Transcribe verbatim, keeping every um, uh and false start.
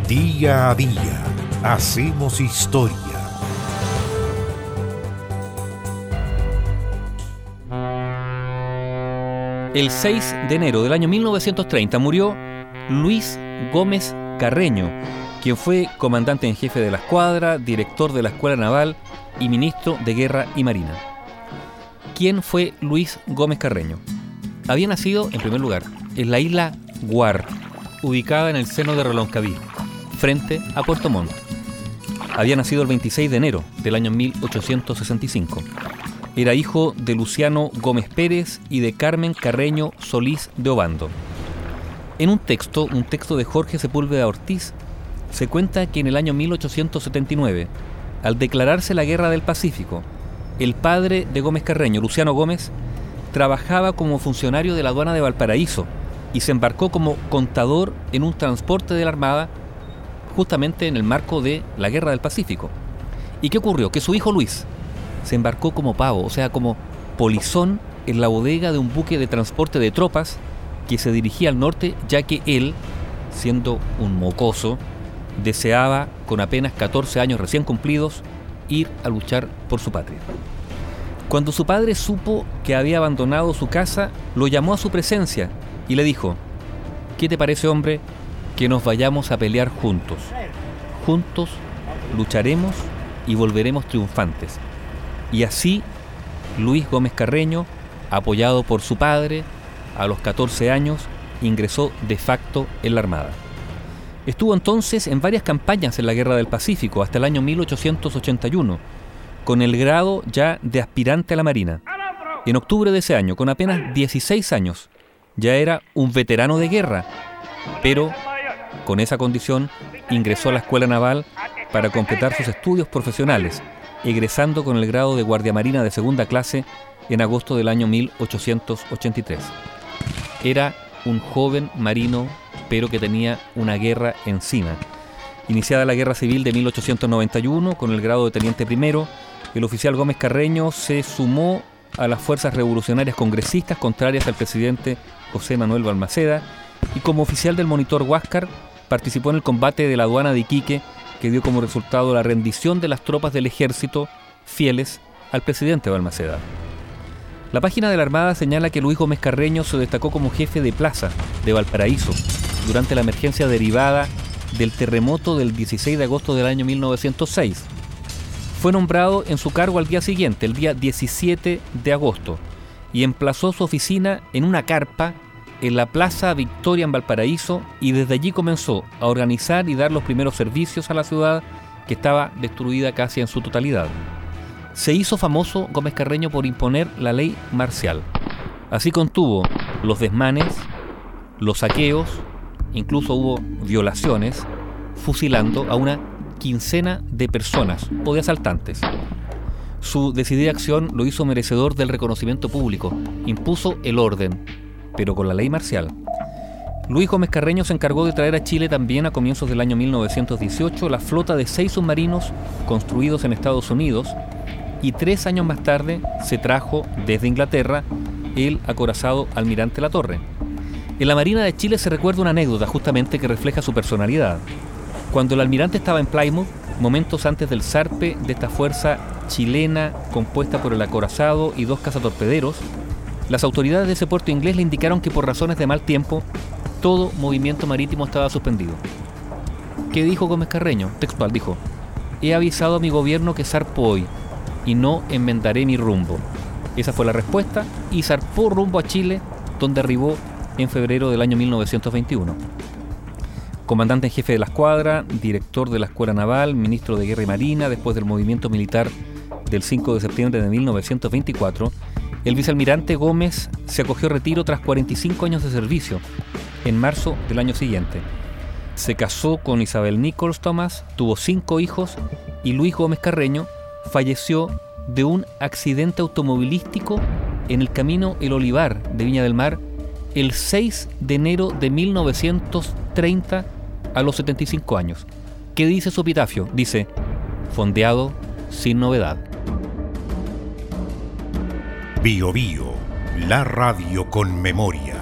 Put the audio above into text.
Día a día hacemos historia. El seis de enero del año mil novecientos treinta murió Luis Gómez Carreño, quien fue comandante en jefe de la escuadra, director de la Escuela Naval y ministro de Guerra y Marina. ¿Quién fue Luis Gómez Carreño? Había nacido, en primer lugar, en la isla Guar, ubicada en el seno de Reloncaví, frente a Puerto Montt. Había nacido el veintiséis de enero del año mil ochocientos sesenta y cinco. Era hijo de Luciano Gómez Pérez y de Carmen Carreño Solís de Obando. En un texto, un texto de Jorge Sepúlveda Ortiz, se cuenta que en el año mil ochocientos setenta y nueve, al declararse la Guerra del Pacífico, el padre de Gómez Carreño, Luciano Gómez, trabajaba como funcionario de la aduana de Valparaíso y se embarcó como contador en un transporte de la Armada justamente en el marco de la Guerra del Pacífico. ¿Y qué ocurrió? Que su hijo Luis se embarcó como pavo, o sea, como polizón en la bodega de un buque de transporte de tropas que se dirigía al norte, ya que él, siendo un mocoso, deseaba, con apenas catorce años recién cumplidos, ir a luchar por su patria. Cuando su padre supo que había abandonado su casa, lo llamó a su presencia y le dijo: ¿qué te parece, hombre, que nos vayamos a pelear juntos? Juntos lucharemos y volveremos triunfantes. Y así, Luis Gómez Carreño, apoyado por su padre, a los catorce años, ingresó de facto en la Armada. Estuvo entonces en varias campañas en la Guerra del Pacífico hasta el año mil ochocientos ochenta y uno, con el grado ya de aspirante a la Marina. En octubre de ese año, con apenas dieciséis años, ya era un veterano de guerra, pero con esa condición ingresó a la Escuela Naval para completar sus estudios profesionales, egresando con el grado de Guardia Marina de segunda clase en agosto del año mil ochocientos ochenta y tres. Era un joven marino, pero que tenía una guerra encima. Iniciada la Guerra Civil de mil ochocientos noventa y uno, con el grado de teniente primero, el oficial Gómez Carreño se sumó a las fuerzas revolucionarias congresistas contrarias al presidente José Manuel Balmaceda y como oficial del monitor Huáscar participó en el combate de la aduana de Iquique, que dio como resultado la rendición de las tropas del ejército fieles al presidente Balmaceda. La página de la Armada señala que Luis Gómez Carreño se destacó como jefe de plaza de Valparaíso durante la emergencia derivada del terremoto del dieciséis de agosto del año mil novecientos seis. Fue nombrado en su cargo al día siguiente, el día diecisiete de agosto, y emplazó su oficina en una carpa en la Plaza Victoria en Valparaíso, y desde allí comenzó a organizar y dar los primeros servicios a la ciudad, que estaba destruida casi en su totalidad. Se hizo famoso Gómez Carreño por imponer la ley marcial. Así contuvo los desmanes, los saqueos, incluso hubo violaciones, fusilando a una quincena de personas o de asaltantes. Su decidida acción lo hizo merecedor del reconocimiento público, impuso el orden, pero con la ley marcial. Luis Gómez Carreño se encargó de traer a Chile también a comienzos del año mil novecientos dieciocho la flota de seis submarinos construidos en Estados Unidos, y tres años más tarde se trajo desde Inglaterra el acorazado Almirante Latorre. En la Marina de Chile se recuerda una anécdota justamente que refleja su personalidad. Cuando el almirante estaba en Plymouth, momentos antes del zarpe de esta fuerza chilena compuesta por el acorazado y dos cazatorpederos, las autoridades de ese puerto inglés le indicaron que por razones de mal tiempo todo movimiento marítimo estaba suspendido. ¿Qué dijo Gómez Carreño? Textual, dijo: he avisado a mi gobierno que zarpo hoy y no enmendaré mi rumbo. Esa fue la respuesta, y zarpó rumbo a Chile, donde arribó en febrero del año mil novecientos veintiuno. Comandante en jefe de la escuadra, director de la Escuela Naval, ministro de Guerra y Marina después del movimiento militar del cinco de septiembre de mil novecientos veinticuatro, el vicealmirante Gómez se acogió a retiro tras cuarenta y cinco años de servicio, en marzo del año siguiente. Se casó con Isabel Nichols Thomas, tuvo cinco hijos, y Luis Gómez Carreño falleció de un accidente automovilístico en el camino El Olivar de Viña del Mar el seis de enero de mil novecientos treinta a los setenta y cinco años. ¿Qué dice su epitafio? Dice: fondeado sin novedad. Bio Bio, la radio con memoria.